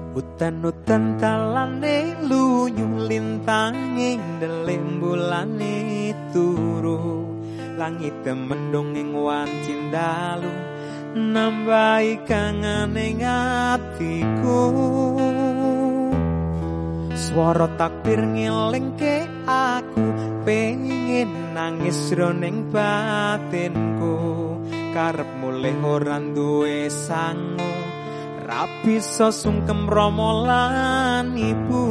Utan-utan talane lunyu lintanging deleng bulane turu langit mendung ing wancin dalu nambahi kangane atiku swara takbir ngelingke aku pengen nangis roning batinku karep mulih ora duwe sangu rapi sosungkem Rama lan ibu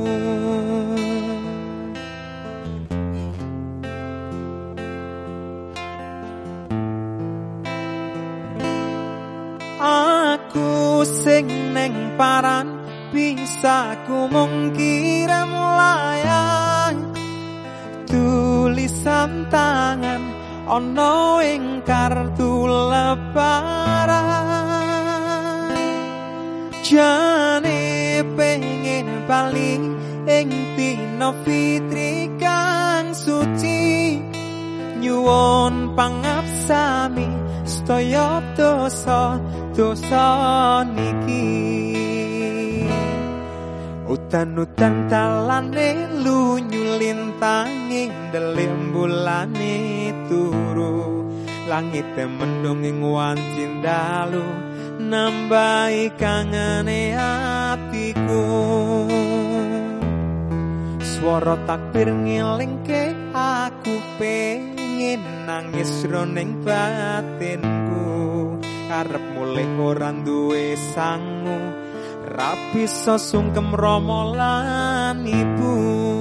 aku sing neng paran bisa ku mung kirim layang tulisan tangan ana ing kartu lebaran jane pengen bali ing dina fitri kang suci nyuwun pangapsami sedaya dosa niki utan-utan talane lunyu lintanging delem bulane turu langit mendung ing wancin dalu nambahi kangane atiku swara takbir ngelingke aku pengen nangis roning batinku karep mulih ora duwe sangu rapi sosungkem Rama lan ibu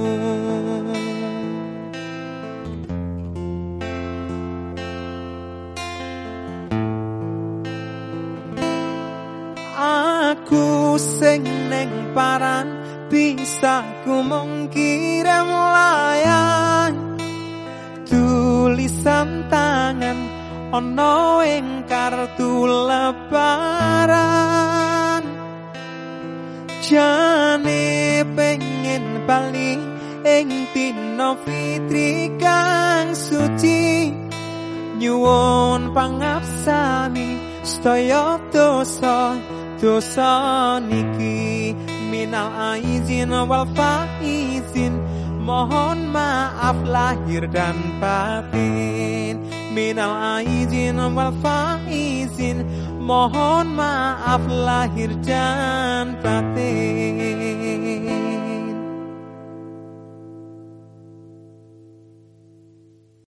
aku sing neng paran bisa ku mung kirim layang tulisan tangan ana ing kartu lebaran jane pengen bali ing dina fitri kang suci nyuwun pangapsami sedaya dosa niki minal aizin wal faizin mohon maaf lahir dan batin minal aizin wal faizin mohon maaf lahir dan batin